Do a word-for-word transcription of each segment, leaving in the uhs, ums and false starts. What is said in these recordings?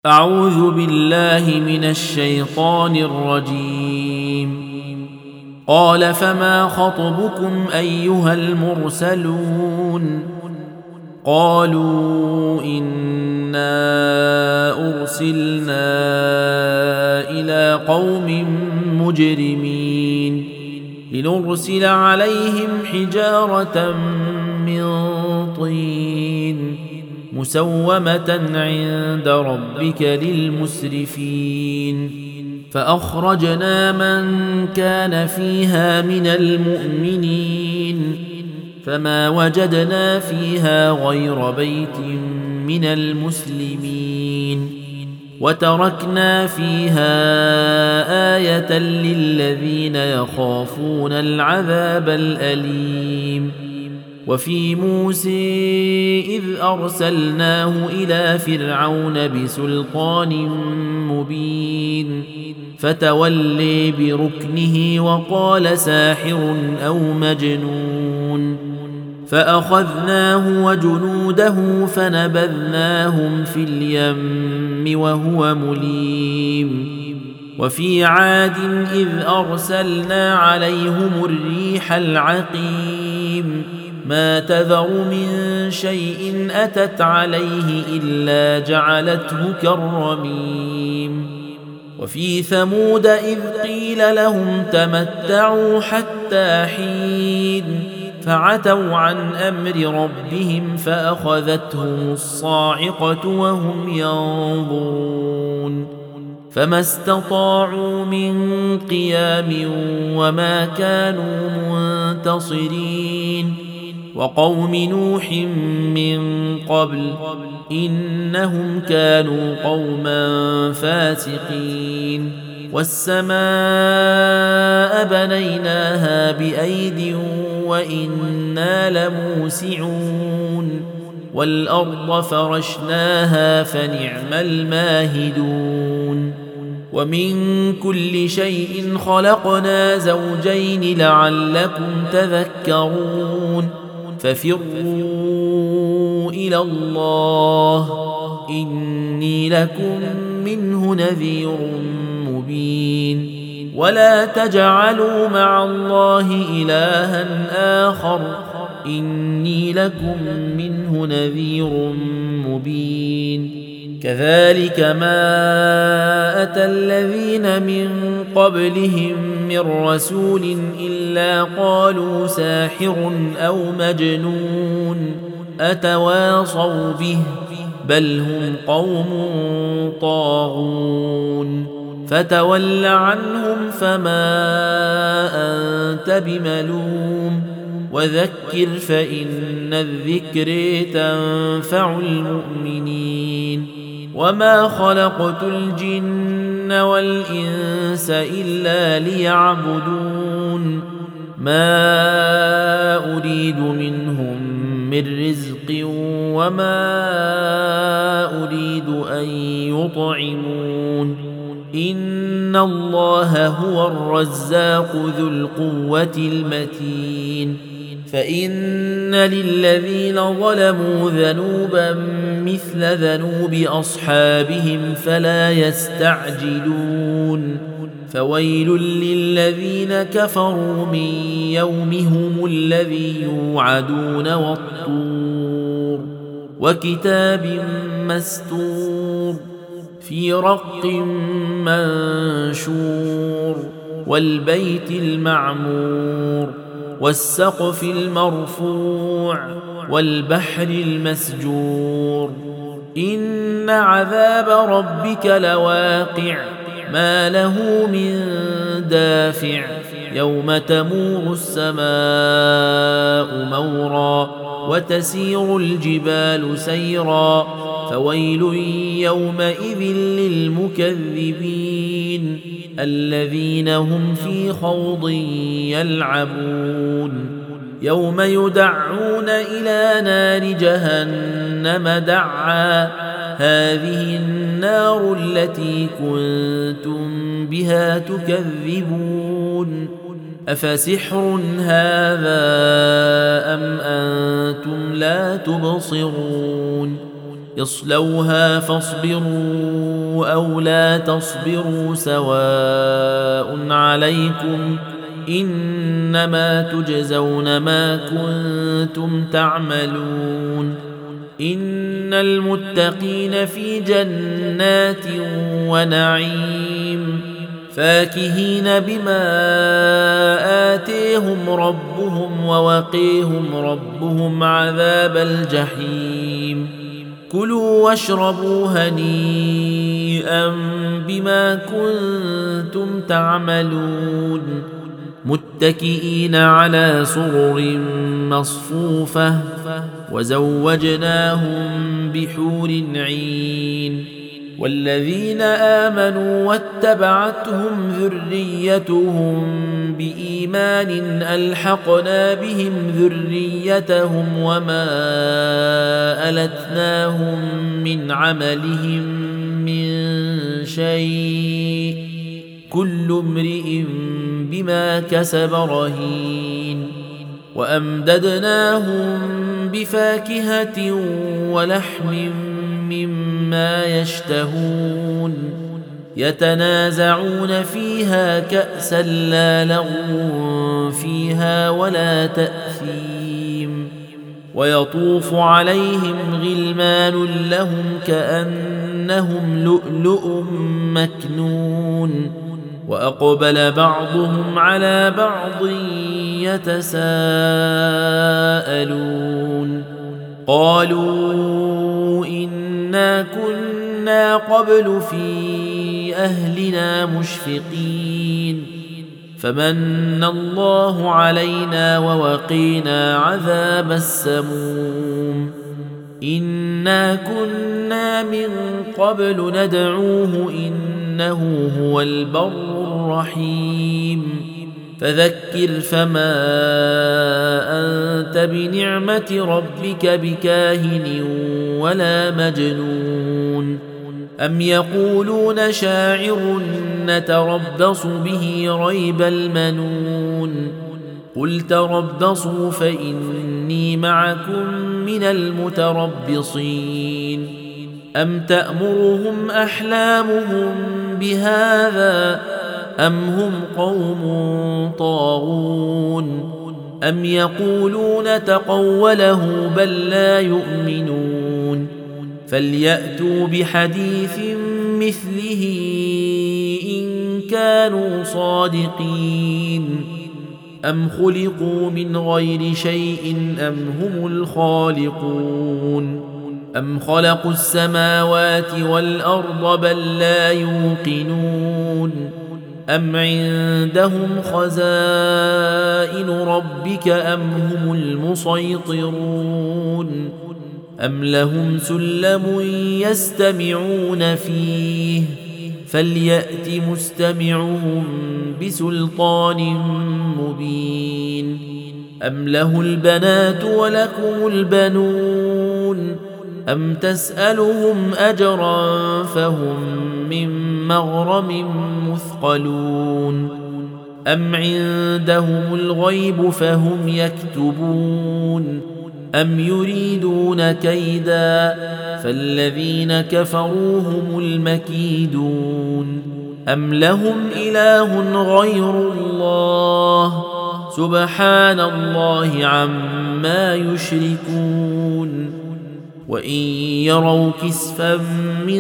أعوذ بالله من الشيطان الرجيم. قال فما خطبكم أيها المرسلون؟ قالوا إنا أرسلنا إلى قوم مجرمين لنرسل عليهم حجارة من طين مسومة عند ربك للمسرفين. فأخرجنا من كان فيها من المؤمنين فما وجدنا فيها غير بيت من المسلمين وتركنا فيها آية للذين يخافون العذاب الأليم. وفي موسى إذ أرسلناه إلى فرعون بسلطان مبين فتولي بركنه وقال ساحر أو مجنون. فأخذناه وجنوده فنبذناهم في اليم وهو مليم. وفي عاد إذ أرسلنا عليهم الريح العقيم ما تذر من شيء أتت عليه إلا جعلته كالرميم. وفي ثمود إذ قيل لهم تمتعوا حتى حين فعتوا عن أمر ربهم فأخذتهم الصاعقة وهم ينظرون فما استطاعوا من قيام وما كانوا منتصرين. وقوم نوح من قبل إنهم كانوا قوما فاسقين. والسماء بنيناها بأيد وإنا لموسعون والأرض فرشناها فنعم الماهدون. ومن كل شيء خلقنا زوجين لعلكم تذكرون. ففروا إلى الله إني لكم منه نذير مبين. ولا تجعلوا مع الله إلها آخر إني لكم منه نذير مبين. كذلك ما أتى الذين من قبلهم من رسول إلا قالوا ساحر أو مجنون أتواصوا به بل هم قوم طاغون. فتول عنهم فما أنت بملوم وذكر فإن الذكر تنفع المؤمنين. وما خلقت الجن والإنس إلا ليعبدون ما أريد منهم من رزق وما أريد أن يطعمون إن الله هو الرزاق ذو القوة المتين. فإن للذين ظلموا ذنوبا مثل ذنوب أصحابهم فلا يستعجلون. فويل للذين كفروا من يومهم الذي يوعدون والطور وكتاب مسطور في رق منشور والبيت المعمور والسقف المرفوع والبحر المسجور. إن عذاب ربك لواقع ما له من دافع يوم تمور السماء مورا وتسير الجبال سيرا فويل يومئذ للمكذبين الذين هم في خوض يلعبون. يوم يدعون إلى نار جهنم دعا هذه النار التي كنتم بها تكذبون أفسحر هذا أم أنتم لا تبصرون اصلوها فاصبروا أو لا تصبروا سواء عليكم إنما تجزون ما كنتم تعملون إن المتقين في جنات ونعيم فاكهين بما آتيهم ربهم ووقيهم ربهم عذاب الجحيم كلوا واشربوا هنيئا بما كنتم تعملون متكئين على سرر مصفوفة وزوجناهم بحور عين والذين آمنوا واتبعتهم ذريتهم بإيمان ألحقنا بهم ذريتهم وما ألتناهم من عملهم من شيء كل امرئ بما كسب رهين وأمددناهم بفاكهة ولحم مما يشتهون يتنازعون فيها كأسا لا لغو فيها ولا تأثيم ويطوف عليهم غلمان لهم كأنهم لؤلؤ مكنون وأقبل بعضهم على بعض يتساءلون قالوا إنا كنا قبل في أهلنا مشفقين فمن الله علينا ووقينا عذاب السموم إنا كنا من قبل ندعوه إنه هو البر الرحيم فذكر فما أنت بنعمة ربك بكاهن ولا مجنون أم يقولون شاعر نتربص به ريب المنون قل تربصوا فإني معكم من المتربصين أم تأمرهم أحلامهم بهذا أم هم قوم طاغون أم يقولون تقوله بل لا يؤمنون فليأتوا بحديث مثله إن كانوا صادقين أم خلقوا من غير شيء أم هم الخالقون أم خلقوا السماوات والأرض بل لا يوقنون أم عندهم خزائن ربك أم هم المسيطرون أم لهم سلم يستمعون فيه فليأت مستمعهم بسلطان مبين أم له البنات ولكم البنون أم تسألهم أجرا فهم من مغرم مثقلون أم عندهم الغيب فهم يكتبون أم يريدون كيدا فالذين كفروا هم المكيدون أم لهم إله غير الله سبحان الله عما يشركون وإن يروا كسفا من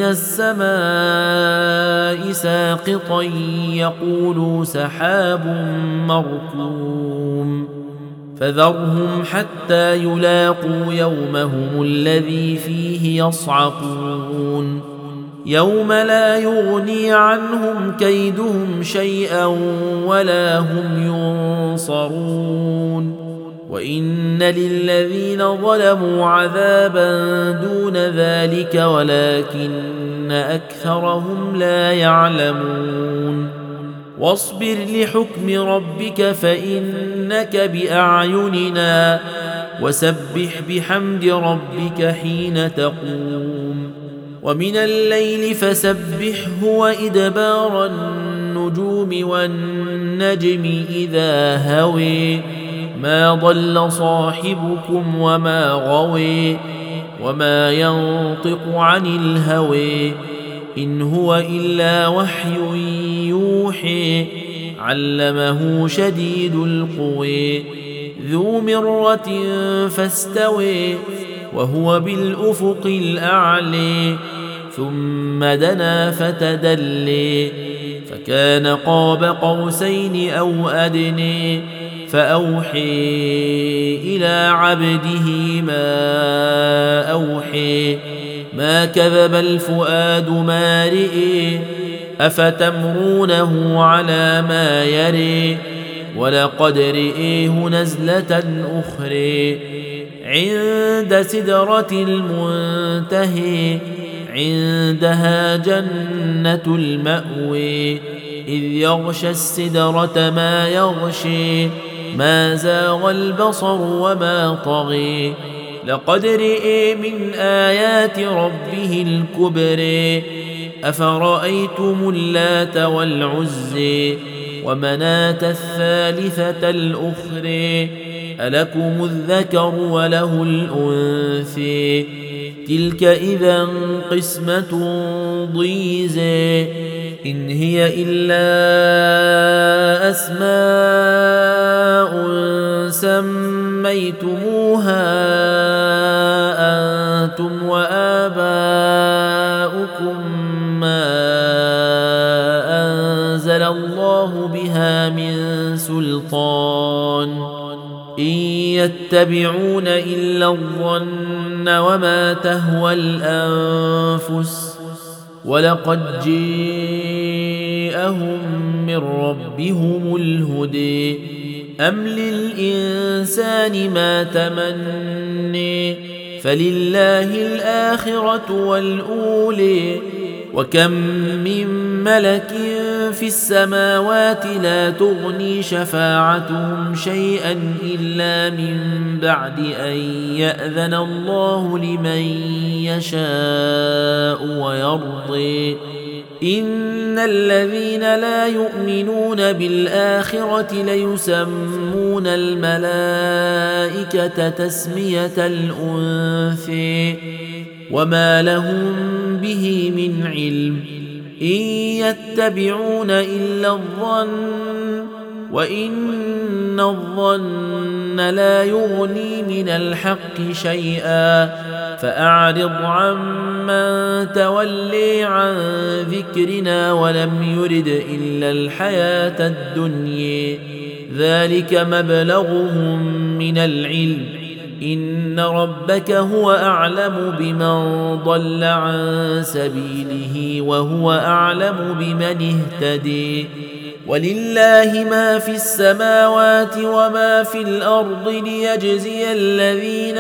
السماء ساقطا يقولوا سحاب مركوم فذرهم حتى يلاقوا يومهم الذي فيه يصعقون يوم لا يغني عنهم كيدهم شيئا ولا هم ينصرون وإن للذين ظلموا عذابا دون ذلك ولكن أكثرهم لا يعلمون واصبر لحكم ربك فإنك بأعيننا وسبح بحمد ربك حين تقوم ومن الليل فسبحه وإدبار النجوم والنجم إذا هوي ما ضل صاحبكم وما غوي وما ينطق عن الهوي إن هو إلا وحي يوحي علمه شديد القوى ذو مرة فاستوى وهو بالأفق الأعلى ثم دنا فتدلي فكان قاب قوسين أو أدني فأوحي إلى عبده ما أوحي ما كذب الفؤاد ما رئي أفتمرونه على ما يري ولقد رئيه نزلة أخرى عند سدرة المنتهي عندها جنة المأوى إذ يغشى السدرة ما يغشي ما زاغ البصر وما طغي لقد رئي من آيات ربه الكبر أفرأيتم اللات والعزي ومناة الثالثة الأخرى ألكم الذكر وله الأنثى تلك إذا قسمة ضيزى إن هي إلا أسماء سميتموها أنتم وآباؤكم ما أنزل الله بها من سلطان إن يتبعون إلا الظن وما تهوى الأنفس ولقد جاءهم من ربهم الهدى أم للإنسان ما تمني فلله الآخرة والأولى وكم من ملك في السماوات لا تغني شفاعتهم شيئا إلا من بعد أن يأذن الله لمن يشاء ويرضي إن الذين لا يؤمنون بالآخرة ليسمون الملائكة تسمية الأنثى وما لهم به من علم إن يتبعون إلا الظن وإن الظن لا يغني من الحق شيئا فأعرض عمن تولي عن ذكرنا ولم يرد إلا الحياة الدنيا ذلك مبلغهم من العلم إن ربك هو أعلم بمن ضل عن سبيله وهو أعلم بمن اهتدي ولله ما في السماوات وما في الأرض ليجزي الذين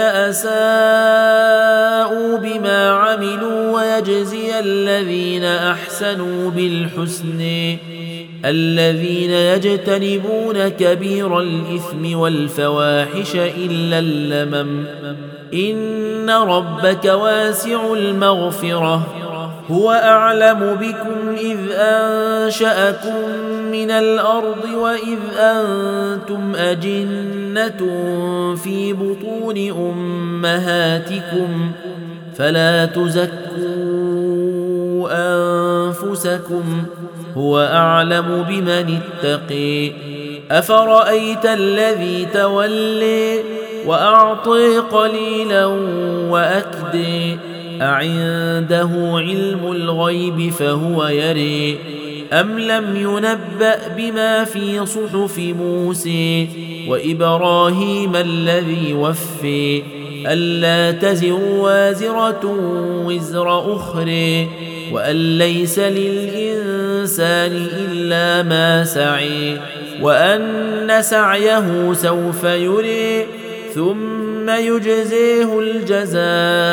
أساءوا بما عملوا ويجزي الذين أحسنوا بالحسن الذين يجتنبون كبير الإثم والفواحش إلا اللمم إن ربك واسع المغفرة هو أعلم بكم إذ أنشأكم من الأرض وإذ أنتم أجنة في بطون أمهاتكم فلا تزكوا أنفسكم هو أعلم بمن اتقي أفرأيت الذي تولي وأعطي قليلا وأكدي أعنده علم الغيب فهو يري أم لم ينبأ بما في صحف موسى وإبراهيم الذي وفي ألا تزر وازرة وزر أخرى وأن ليس للإنسان إلا ما سعي وأن سعيه سوف يري ثم يجزيه الجزاء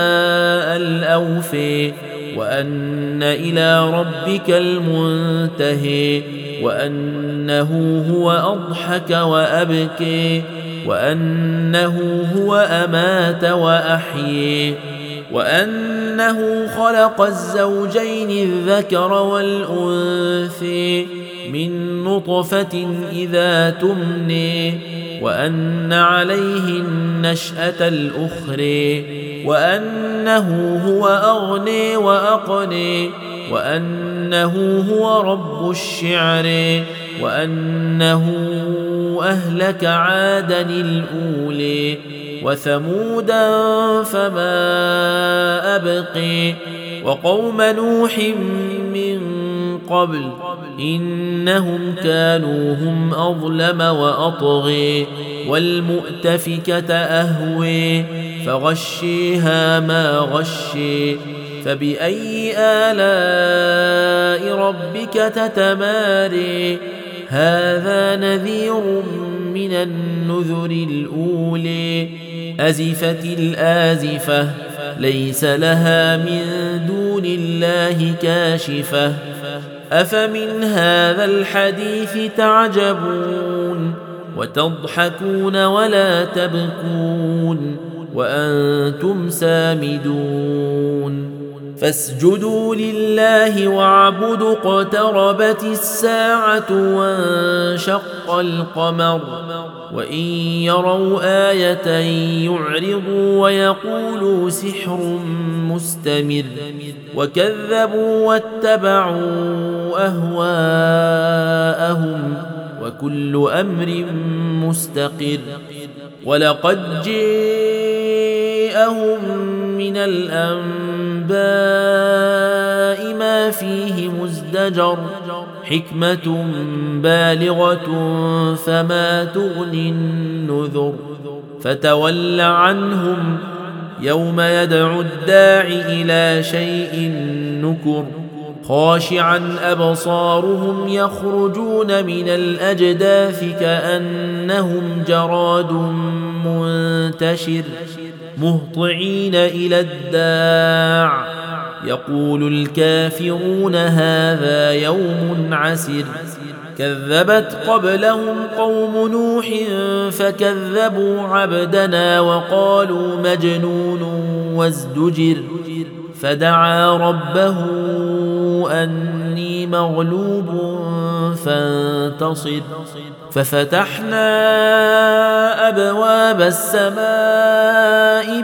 الأوفي وأن إلى ربك المنتهي وأنه هو أضحك وأبكي وأنه هو أمات وأحيي وأنه خلق الزوجين الذكر والأنثي من نطفة إذا تمني وأن عليه النشأة الأخرى وأنه هو أغني وأقني وأنه هو رب الشعر وأنه أهلك عادا الأولي وثمودا فما أبقي وقوم نوح من قبل إنهم كانوا هم أظلم وأطغي والمؤتفكة أهوي فغشيها ما غشي فبأي آلاء ربك تتماري هذا نذير من النذر الأولي أزفت الآزفة ليس لها من دون الله كاشفة أفمن هذا الحديث تعجبون وتضحكون ولا تبكون وأنتم سامدون فاسجدوا لله واعبدوا اقتربت الساعة وانشق القمر وإن يروا آية يعرضوا ويقولوا سحر مستمر وكذبوا واتبعوا أهواءهم وكل أمر مستقر ولقد جاءهم من الأنباء ما فيه مزدجر حكمة بالغة فما تغني النذر فتول عنهم يوم يدعو الداعي إلى شيء نكر خاشعا أبصارهم يخرجون من الأجداث كأنهم جراد منتشر مهطعين إلى الداع يقول الكافرون هذا يوم عسر كذبت قبلهم قوم نوح فكذبوا عبدنا وقالوا مجنون وازدجر فدعا ربه أني مغلوب فانتصر ففتحنا أبواب السماء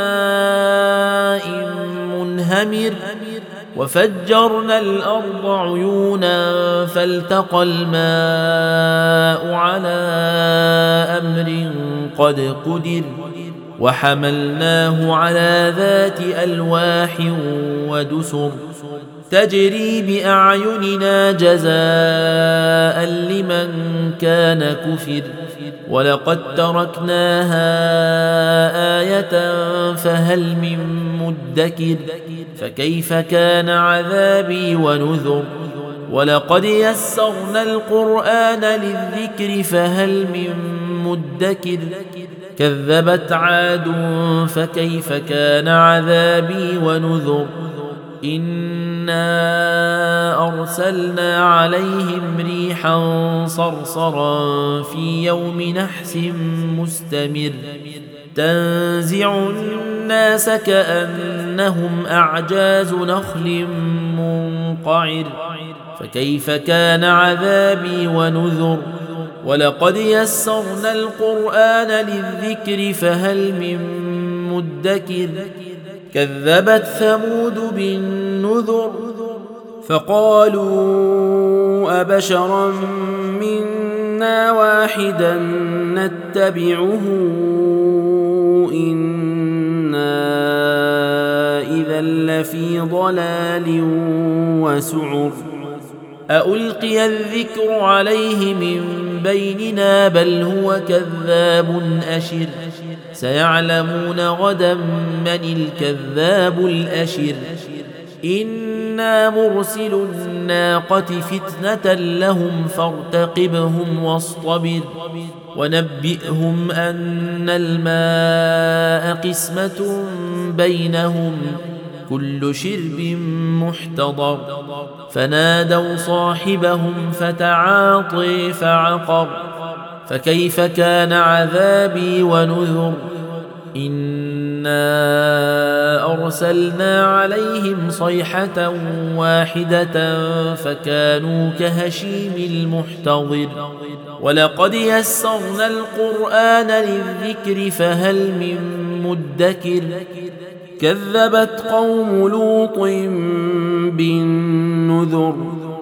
بماء منهمر وفجرنا الأرض عيونا فالتقى الماء على أمر قد قدر وحملناه على ذات ألواح ودسر تجري بأعيننا جزاء لمن كان كفر ولقد تركناها آية فهل من مدكر فكيف كان عذابي ونذر ولقد يسرنا القرآن للذكر فهل من مدكر كذبت عاد فكيف كان عذابي ونذر إنا أرسلنا عليهم ريحا صرصرا في يوم نحس مستمر تنزع الناس كأنهم أعجاز نخل منقعر فكيف كان عذابي ونذر ولقد يسرنا القرآن للذكر فهل من مدكر كذبت ثمود بالنذر فقالوا أبشرا منا واحدا نتبعه إنا إذا لفي ضلال وسعر ألقي الذكر عليه من بيننا بل هو كذاب أشر سيعلمون غدا من الكذاب الأشر إنا مرسل الناقة فتنة لهم فارتقبهم واصطبر ونبئهم أن الماء قسمة بينهم كل شرب محتضر فنادوا صاحبهم فتعاطي فعقر فكيف كان عذابي ونذر إنا أرسلنا عليهم صيحة واحدة فكانوا كهشيم المحتضر ولقد يسرنا القرآن للذكر فهل من مدكر كذبت قوم لوط بالنذر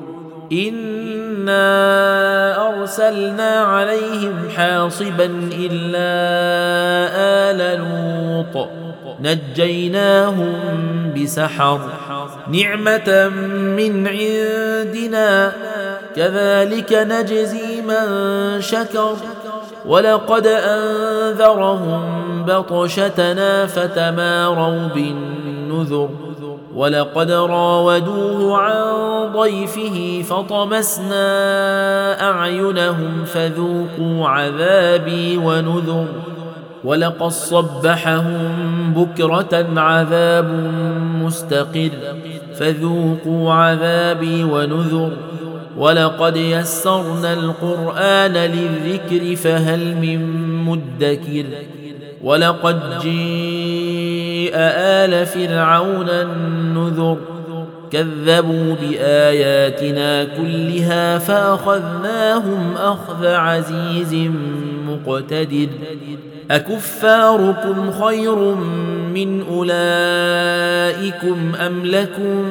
إنا أرسلنا عليهم حاصبا إلا آل لوط نجيناهم بسحر نعمة من عندنا كذلك نجزي من شكر ولقد أنذرهم بطشتنا فتماروا بالنذر ولقد راودوه عن ضيفه فطمسنا أعينهم فذوقوا عذابي ونذر ولقد صبحهم بكرة عذاب مستقر فذوقوا عذابي ونذر ولقد يسرنا القرآن للذكر فهل من مدكر ولقد جيء آل فرعون النذر كذبوا بآياتنا كلها فأخذناهم أخذ عزيز مقتدر أكفاركم خير من أولئكم أم لكم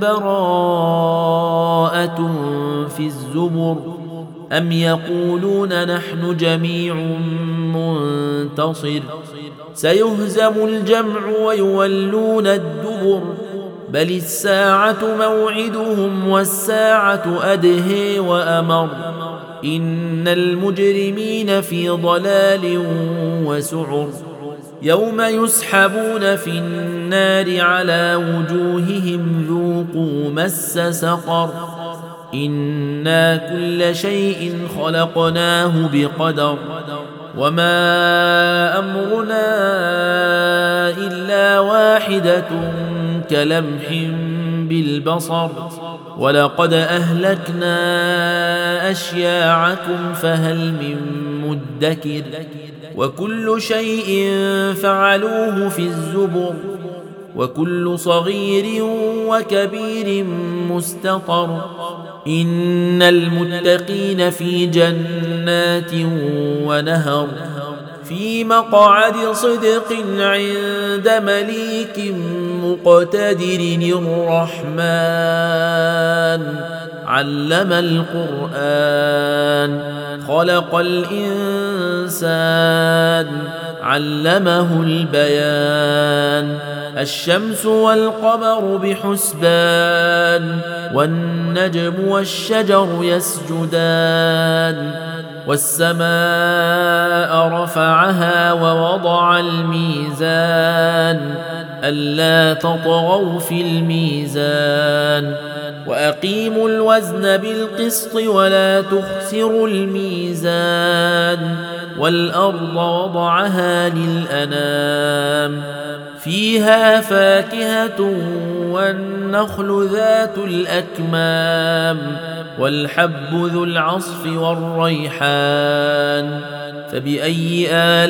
براءة في الزبر أم يقولون نحن جميع منتصر سيهزم الجمع ويولون الدبر بل الساعة موعدهم والساعة أدهي وأمر إن المجرمين في ضلال وسعر يوم يسحبون في النار على وجوههم ذوقوا مس سقر إنا كل شيء خلقناه بقدر وما أمرنا إلا واحدة كلمح بالبصر ولقد أهلكنا أشياعكم فهل من مدكر وكل شيء فعلوه في الزبر وكل صغير وكبير مستطر إن المتقين في جنات ونهر في مقعد صدق عند مليك مقتدر الرحمن علم القرآن خلق الإنسان علمه البيان الشمس والقمر بحسبان والنجم والشجر يسجدان والسماء رفعها ووضع الميزان ألا تطغوا في الميزان وأقيموا الوزن بالقسط ولا تخسروا الميزان والأرض وضعها للأنام فيها فاكهة والنخل ذات الأكمام والحب ذو العصف والريحان فبأي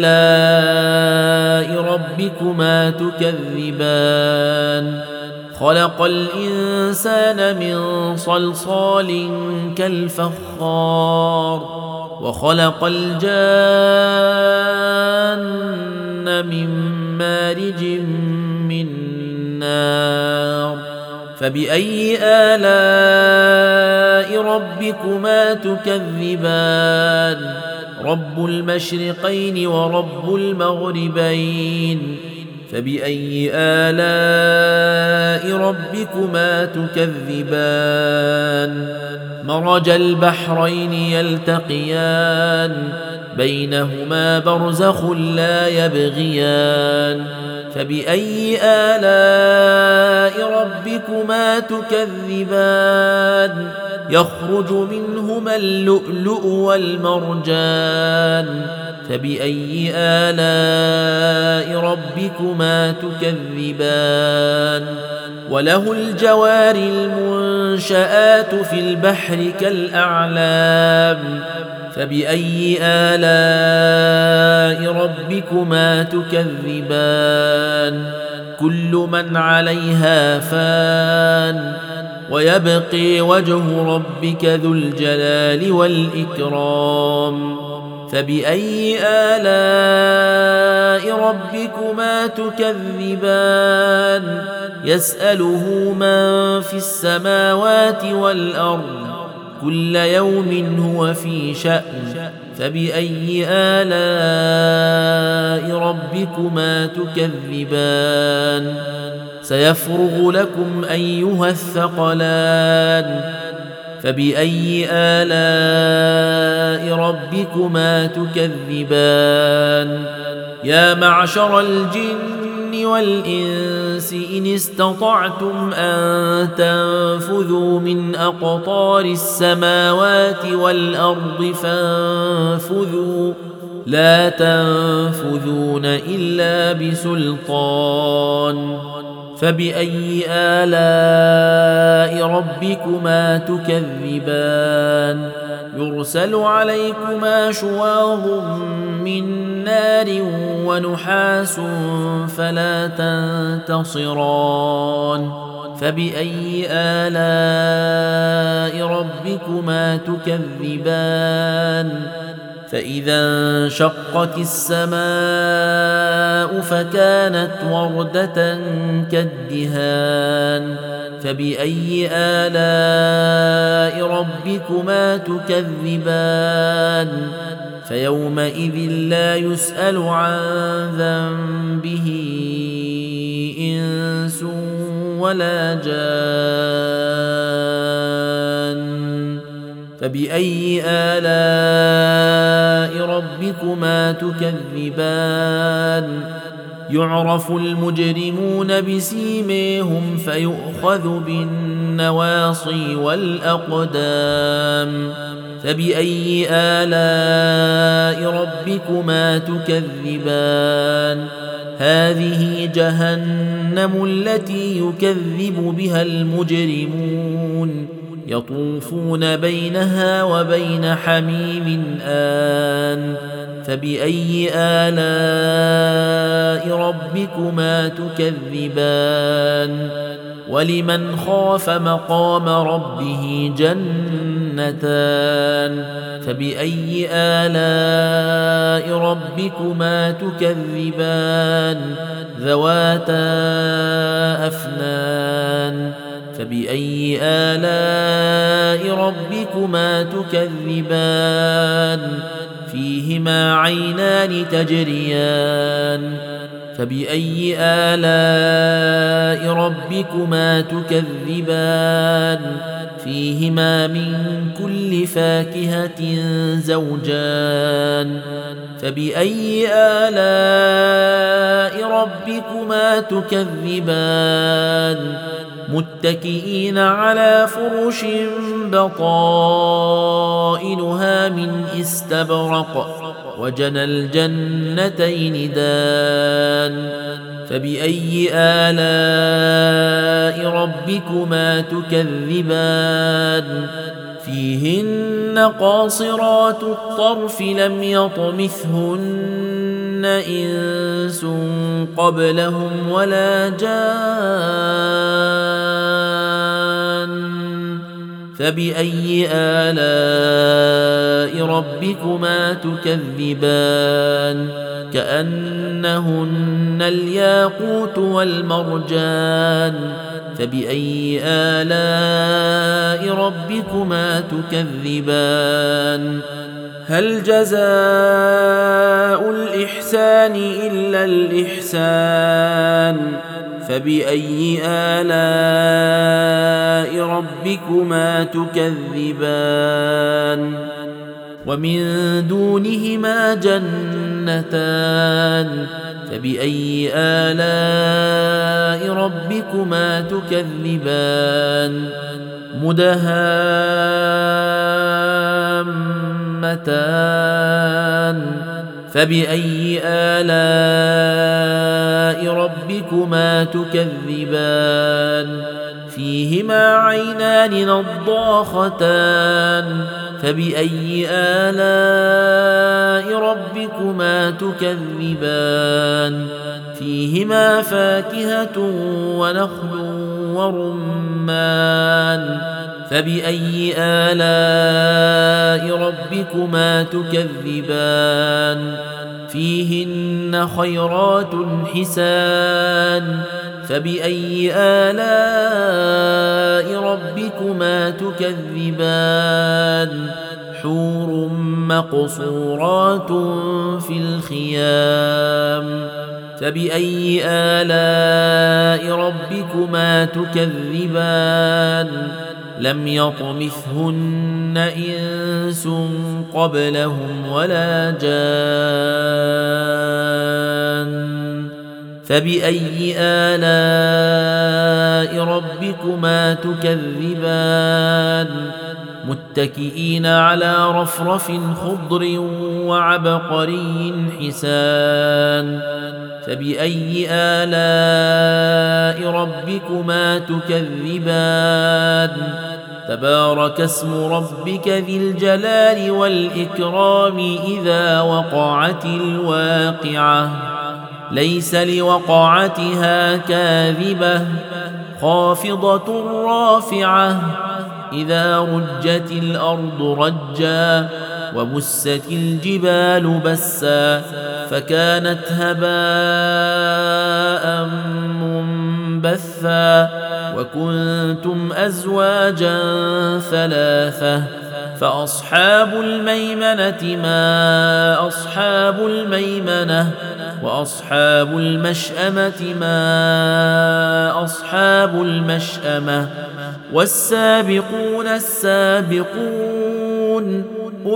آلاء ربكما تكذبان خلق الإنسان من صلصال كالفخار وخلق الجان من مارج من نار فبأي آلاء ربكما تكذبان رب المشرقين ورب المغربين فبأي آلاء ربكما تكذبان مرج البحرين يلتقيان بينهما برزخ لا يبغيان فبأي آلاء ربكما تكذبان يخرج منهما اللؤلؤ والمرجان فبأي آلاء ربكما تكذبان وله الجوار المنشآت في البحر كالأعلام فبأي آلاء ربكما تكذبان كل من عليها فان ويبقي وجه ربك ذو الجلال والإكرام. فبأي آلاء ربكما تكذبان؟ يسأله من في السماوات والأرض كل يوم هو في شأن. فبأي آلاء ربكما تكذبان؟ سيفرغ لكم أيها الثقلان. فبأي آلاء ربكما تكذبان؟ يا معشر الجن والإنس إن استطعتم أن تنفذوا من أقطار السماوات والأرض فانفذوا لا تنفذون إلا بسلطان. فبأي آلاء ربكما تكذبان؟ يرسل عليكما شواظ من نار ونحاس فلا تنتصران. فبأي آلاء ربكما تكذبان؟ فإذا انشقت السماء فكانت وردة كالدهان. فبأي آلاء ربكما تكذبان؟ فيومئذ لا يسأل عن ذنبه إنس ولا جان. فبأي آلاء ربكما تكذبان؟ يعرف المجرمون بسيميهم فيؤخذ بالنواصي والأقدام. فبأي آلاء ربكما تكذبان؟ هذه جهنم التي يكذب بها المجرمون يطوفون بينها وبين حميم آن. فبأي آلاء ربكما تكذبان؟ ولمن خاف مقام ربه جنتان. فبأي آلاء ربكما تكذبان؟ ذواتا أفنان. فبأي آلاء ربكما تكذبان؟ فيهما عينان تجريان. فبأي آلاء ربكما تكذبان؟ فيهما من كل فاكهة زوجان. فبأي آلاء ربكما تكذبان؟ متكئين على فرش بطائنها من استبرق وجنى الجنتين دان. فبأي آلاء ربكما تكذبان؟ فيهن قاصرات الطرف لم يطمثهن إنس قبلهم ولا جان. فبأي آلاء ربكما تكذبان؟ كأنهن الياقوت والمرجان. فبأي آلاء ربكما تكذبان؟ هل جزاء الإحسان إلا الإحسان؟ فبأي آلاء ربكما تكذبان؟ ومن دونهما جنتان. فبأي آلاء ربكما تكذبان؟ مدهامتان. فبأي آلاء ربكما تكذبان؟ فيهما عينان نضاختان فبأي آلاء ربكما تكذبان فيهما فاكهة ونخل ورمان فبأي آلاء ربكما تكذبان فيهن خيرات حسان فبأي آلاء ربكما تكذبان حور مقصورات في الخيام فبأي آلاء ربكما تكذبان لم يطمثهن إنس قبلهم ولا جان فبأي آلاء ربكما تكذبان متكئين على رفرف خضر وعبقري حسان فبأي آلاء ربكما تكذبان تبارك اسم ربك ذي الجلال والإكرام إذا وقعت الواقعة ليس لوقعتها كاذبة خافضة رافعة إذا رجت الأرض رجا وبست الجبال بسا فكانت هباء منبثا وكنتم أزواجا ثلاثة فأصحاب الميمنة ما أصحاب الميمنة وأصحاب المشأمة ما أصحاب المشأمة والسابقون السابقون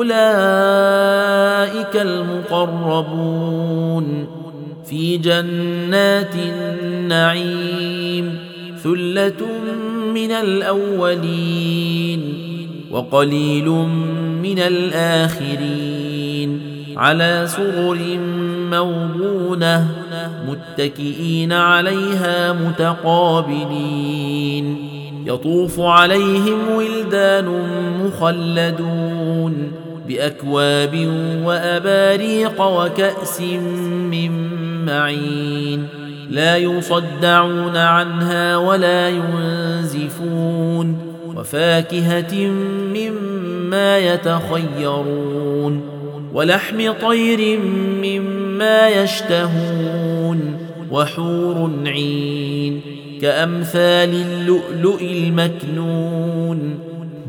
أولئك المقربون في جنات النعيم ثلة من الأولين وقليل من الآخرين على سرر موضونة متكئين عليها متقابلين يطوف عليهم ولدان مخلدون بأكواب وأباريق وكأس من معين لا يصدعون عنها ولا ينزفون وفاكهة مما يتخيرون ولحم طير مما يشتهون وحور عين كأمثال اللؤلؤ المكنون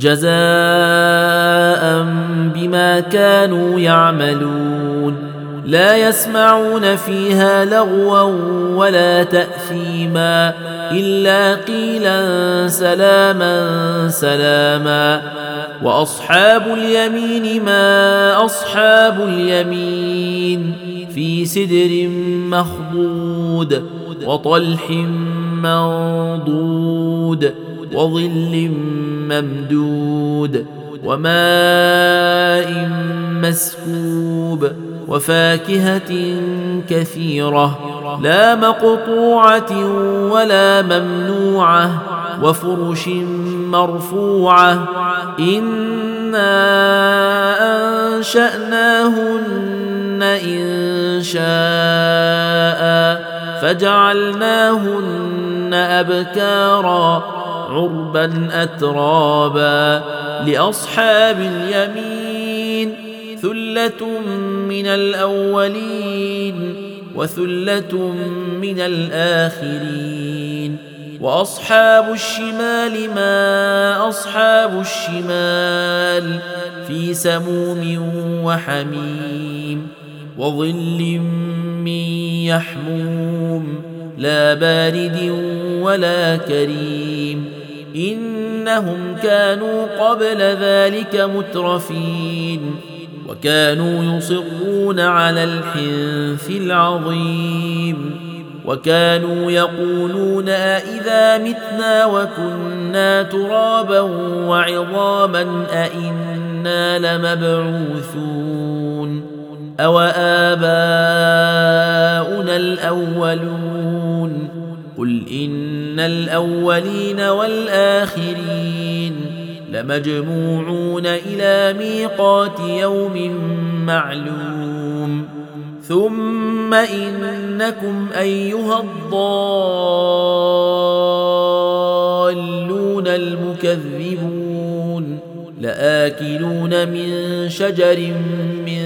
جزاء بما كانوا يعملون لا يسمعون فيها لغوا ولا تأثيما إلا قيلا سلاما سلاما وأصحاب اليمين ما أصحاب اليمين في سدر مخضود وطلح منضود وظل ممدود وماء مسكوب وفاكهة كثيرة لا مقطوعة ولا ممنوعة وفرش مرفوعة إنا أنشأناهن إن شاء فجعلناهن أبكارا عربا أترابا لأصحاب اليمين ثلة من الأولين وثلة من الآخرين وأصحاب الشمال ما أصحاب الشمال في سموم وحميم وظل من يحموم لا بارد ولا كريم إنهم كانوا قبل ذلك مترفين وكانوا يصرون على الحنث العظيم وكانوا يقولون أإذا متنا وكنا ترابا وعظاما أإنا لمبعوثون أو آباؤنا الأولون قل إن الأولين والآخرين لمجموعون إلى ميقات يوم معلوم ثم إنكم أيها الضالون المكذبون لآكلون من شجر من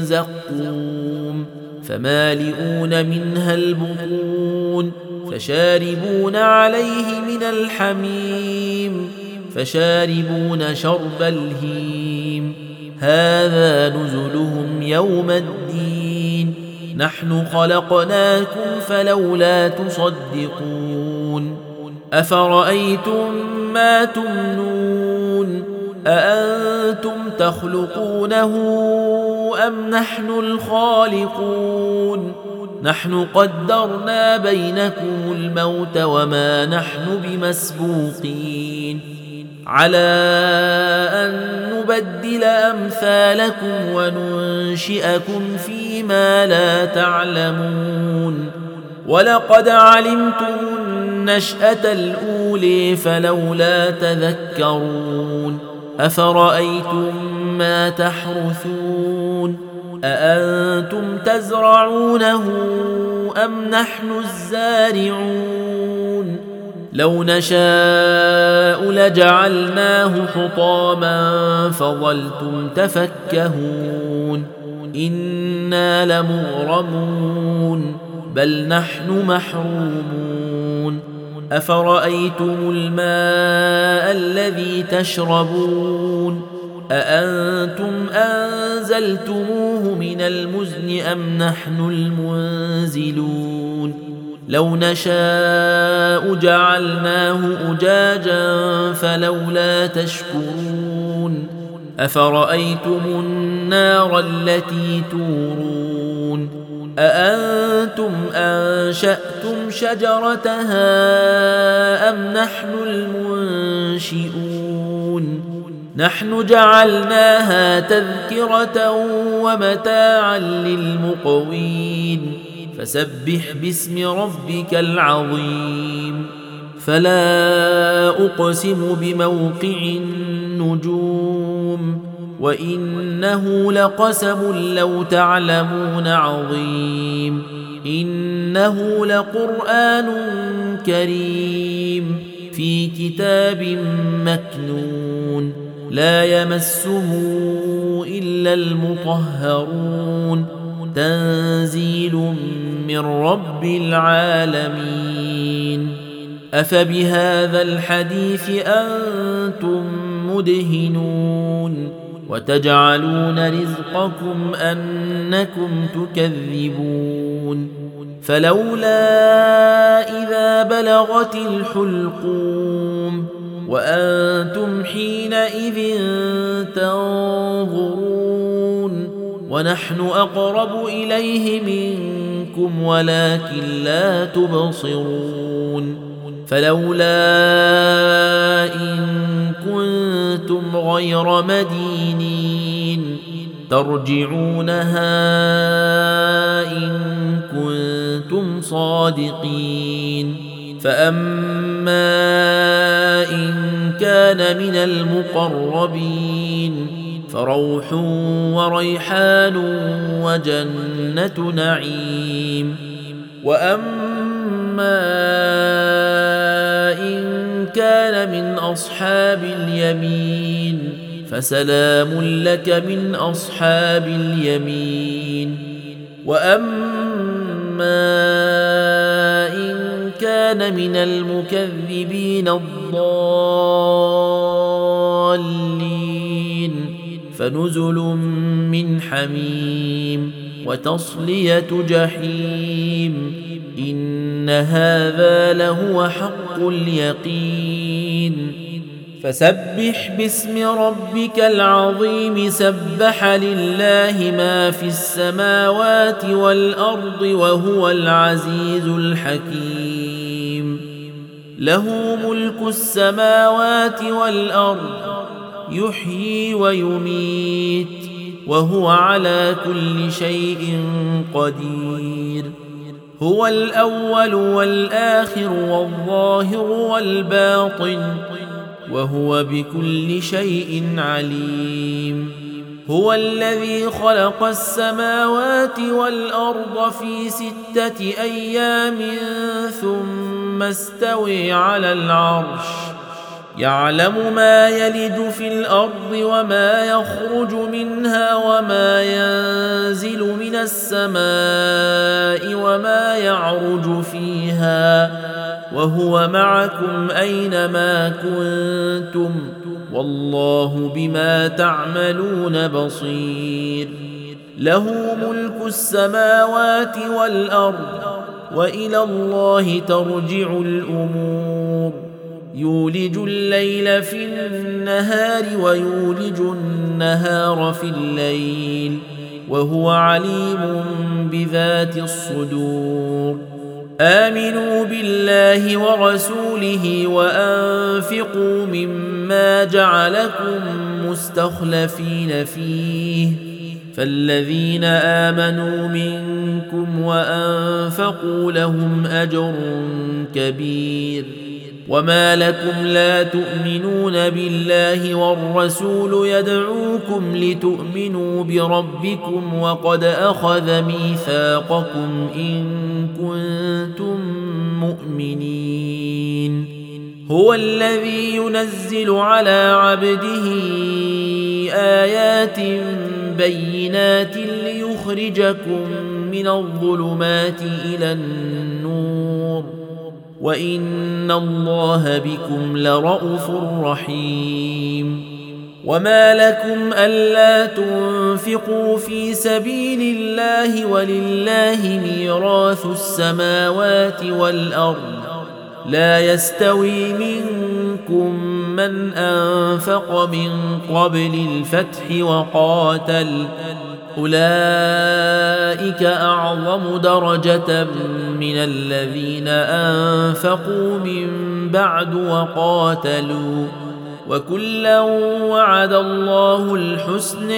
زقوم فمالئون منها البطون فشاربون عليه من الحميم فشاربون شرب الهيم هذا نزلهم يوم الدين نحن خلقناكم فلولا تصدقون أفرأيتم ما تمنون أأنتم تخلقونه أم نحن الخالقون نحن قدرنا بينكم الموت وما نحن بمسبوقين على أن نبدل أمثالكم وننشئكم فيما لا تعلمون ولقد علمتم النشأة الأولى فلولا تذكرون أفرأيتم ما تحرثون أأنتم تزرعونه أم نحن الزارعون لو نشاء لجعلناه حطاما فظلتم تفكهون إنا لمغرمون بل نحن محرومون أفرأيتم الماء الذي تشربون أأنتم أنزلتموه من المزن أم نحن المنزلون لو نشاء جعلناه أجاجا فلولا تشكرون أفرأيتم النار التي تورون أأنتم أنشأتم شجرتها أم نحن المنشئون نحن جعلناها تذكرة ومتاعا للمقوين فسبح باسم ربك العظيم فلا أقسم بموقع النجوم وإنه لقسم لو تعلمون عظيم إنه لقرآن كريم في كتاب مكنون لا يمسه إلا المطهرون تنزيل من رب العالمين أفبهذا الحديث أنتم مدهنون وتجعلون رزقكم أنكم تكذبون فلولا إذا بلغت الحلقوم وأنتم حينئذ تنظرون ونحن أقرب إليه منكم ولكن لا تبصرون فلولا إن كنتم غير مدينين ترجعونها إن كنتم صادقين فأما إن كان من المقربين فروح وريحان وجنة نعيم وأما إن كان من أصحاب اليمين فسلام لك من أصحاب اليمين وأما إن كان من المكذبين الضالين فنزل من حميم وتصلية جحيم إن هذا لهو حق اليقين فسبح باسم ربك العظيم سبح لله ما في السماوات والأرض وهو العزيز الحكيم له ملك السماوات والأرض يحيي ويميت وهو على كل شيء قدير هو الأول والآخر والظاهر والباطن وهو بكل شيء عليم. هو الذي خلق السماوات والأرض في ستة أيام ثم استوى على العرش يعلم ما يلج في الأرض وما يخرج منها وما ينزل من السماء وما يعرج فيها وهو معكم أينما كنتم والله بما تعملون بصير. له ملك السماوات والأرض وإلى الله ترجع الأمور. يولج الليل في النهار ويولج النهار في الليل وهو عليم بذات الصدور. آمنوا بالله ورسوله وأنفقوا مما جعلكم مستخلفين فيه فالذين آمنوا منكم وأنفقوا لهم أجر كبير. وما لكم لا تؤمنون بالله والرسول يدعوكم لتؤمنوا بربكم وقد أخذ ميثاقكم إن كنتم مؤمنين. هو الذي ينزل على عبده آيات بينات ليخرجكم من الظلمات إلى النور وإن الله بكم لرءوف رحيم. وما لكم ألا تنفقوا في سبيل الله ولله ميراث السماوات والأرض لا يستوي منكم من أنفق من قبل الفتح وقاتل أولئك أعظم درجة من الذين أنفقوا من بعد وقاتلوا وكلا وعد الله الحسن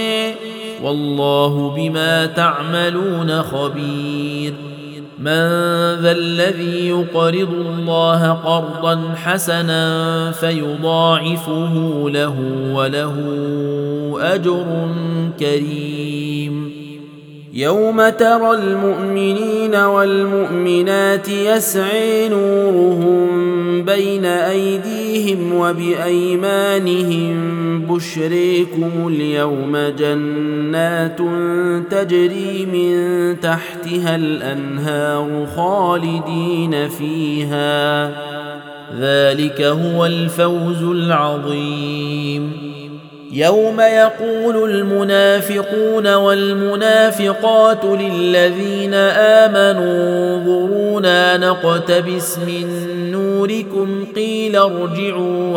والله بما تعملون خبير. من ذا الذي يقرض الله قرضا حسنا فيضاعفه له وله أجر كريم. يوم ترى المؤمنين والمؤمنات يسعي نورهم بين أيديهم وبأيمانهم بشريكم اليوم جنات تجري من تحتها الأنهار خالدين فيها ذلك هو الفوز العظيم. يوم يقول المنافقون والمنافقات للذين آمنوا انظرونا نقتبس من نوركم قيل ارجعوا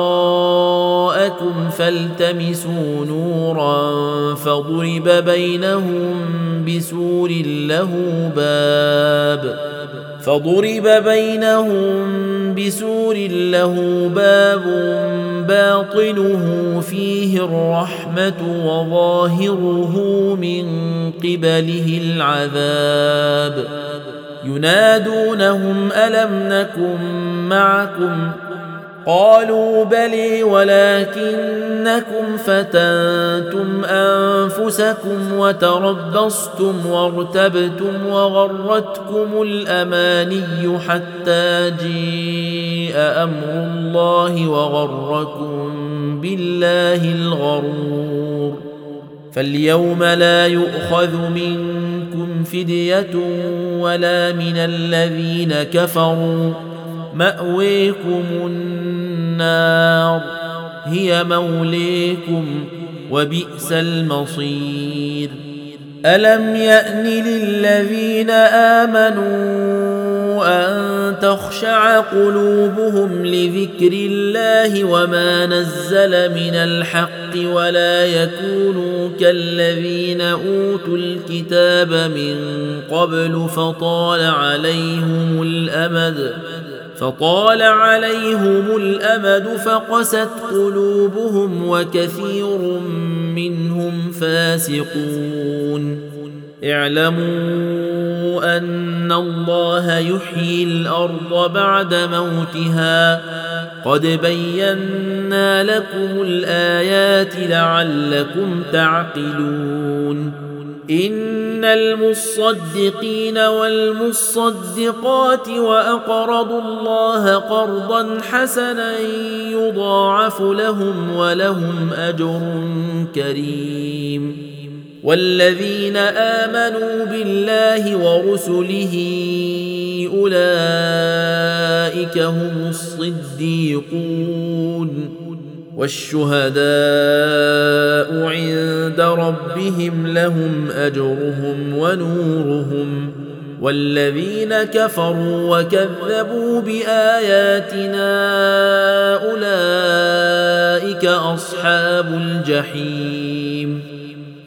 وراءكم فالتمسوا نورا فضرب بينهم بسور له باب فضرب بينهم بسور له باب باطنه فيه الرحمة وظاهره من قبله العذاب. ينادونهم ألم نكن معكم قالوا بلي ولكنكم فتنتم أنفسكم وتربصتم وارتبتم وغرتكم الأماني حتى جيء أمر الله وغركم بالله الغرور. فاليوم لا يؤخذ منكم فدية ولا من الذين كفروا مأويكم النار هي موليكم وبئس المصير. ألم يأن للذين آمنوا أن تخشع قلوبهم لذكر الله وما نزل من الحق ولا يكونوا كالذين أوتوا الكتاب من قبل فطال عليهم الأمد فطال عليهم الأمد فقست قلوبهم وكثير منهم فاسقون. اعلموا أن الله يحيي الأرض بعد موتها قد بينا لكم الآيات لعلكم تعقلون إن المصدقين والمصدقات وأقرضوا الله قرضا حسنا يضاعف لهم ولهم أجر كريم والذين آمنوا بالله ورسله أولئك هم الصديقون والشهداء عند ربهم لهم أجرهم ونورهم والذين كفروا وكذبوا بآياتنا أولئك أصحاب الجحيم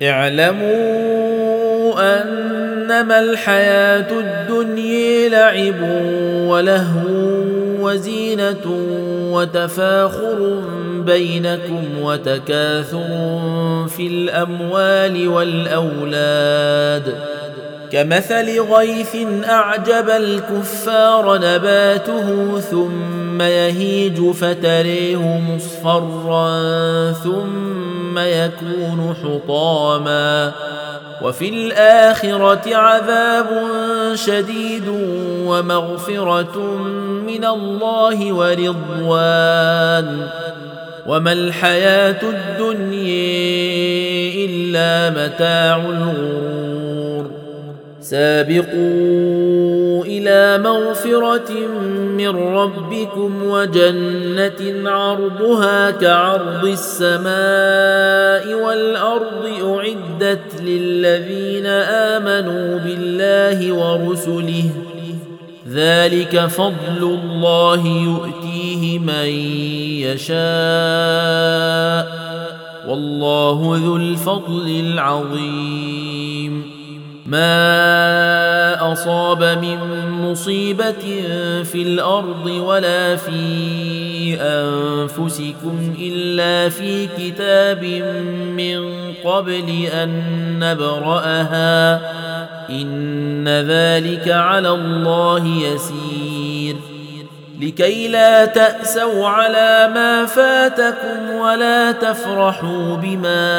اعلموا أنما الحياة الدنيا لعب ولهو وزينة وتفاخر بينكم وتكاثر في الأموال والأولاد كمثل غيث أعجب الكفار نباته ثم يهيج فتريه مصفرا ثم يكون حطاما وفي الآخرة عذاب شديد ومغفرة من الله ورضوان وما الحياة الدنيا إلا متاع الغرور سابقوا إلى مغفرة من ربكم وجنة عرضها كعرض السماء والأرض أعدت للذين آمنوا بالله ورسله ذلك فضل الله يؤتيه من يشاء والله ذو الفضل العظيم ما أصاب من مصيبة في الأرض ولا في أنفسكم إلا في كتاب من قبل أن نبرأها إن ذلك على الله يسير لكي لا تأسوا على ما فاتكم ولا تفرحوا بما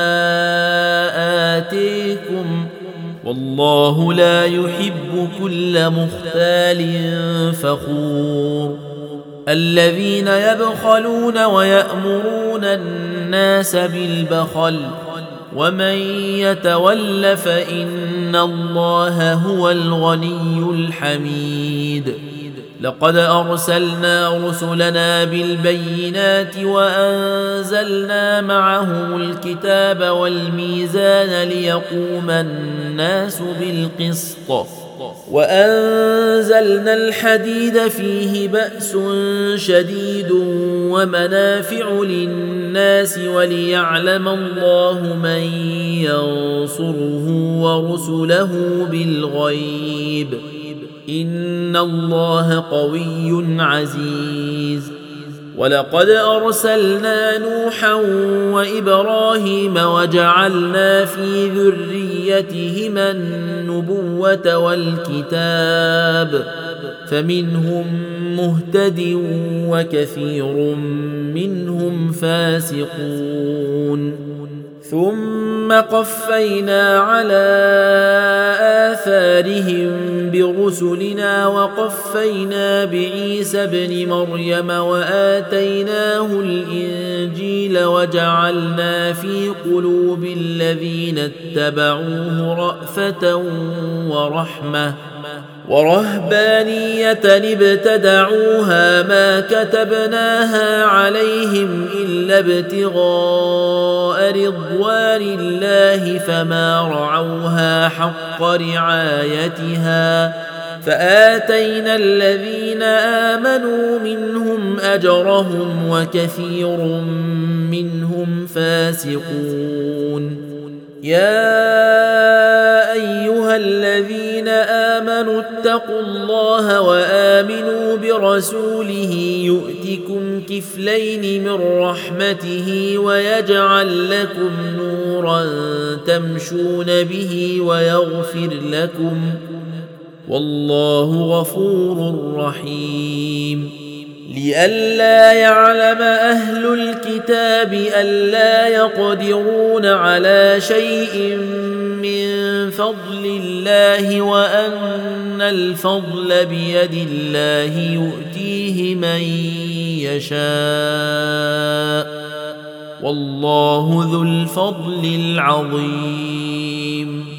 آتيكم والله لا يحب كل مختال فخور الذين يبخلون ويأمرون الناس بالبخل ومن يتول فإن الله هو الغني الحميد لقد أرسلنا رسلنا بالبينات وأنزلنا معهم الكتاب والميزان ليقوم الناس بالقسط وأنزلنا الحديد فيه بأس شديد ومنافع للناس وليعلم الله من ينصره ورسله بالغيب إن الله قوي عزيز ولقد أرسلنا نوحا وإبراهيم وجعلنا في ذريتهما النبوة والكتاب فمنهم مهتد وكثير منهم فاسقون ثم قفينا على آثارهم برسلنا وقفينا بعيسى ابن مريم وآتيناه الإنجيل وجعلنا في قلوب الذين اتبعوه رأفة ورحمة ورهبانية ابتدعوها ما كتبناها عليهم إلا ابتغاء رضوان الله فما رعوها حق رعايتها فآتينا الذين آمنوا منهم أجرهم وكثير منهم فاسقون يا أيها الذين آمنوا آمنوا اتقوا الله وآمنوا برسوله يؤتكم كفلين من رحمته ويجعل لكم نورا تمشون به ويغفر لكم والله غفور رحيم. لئلا يعلم أهل الكتاب ألا يقدرون على شيء من فضل الله وأن الفضل بيد الله يؤتيه من يشاء والله ذو الفضل العظيم.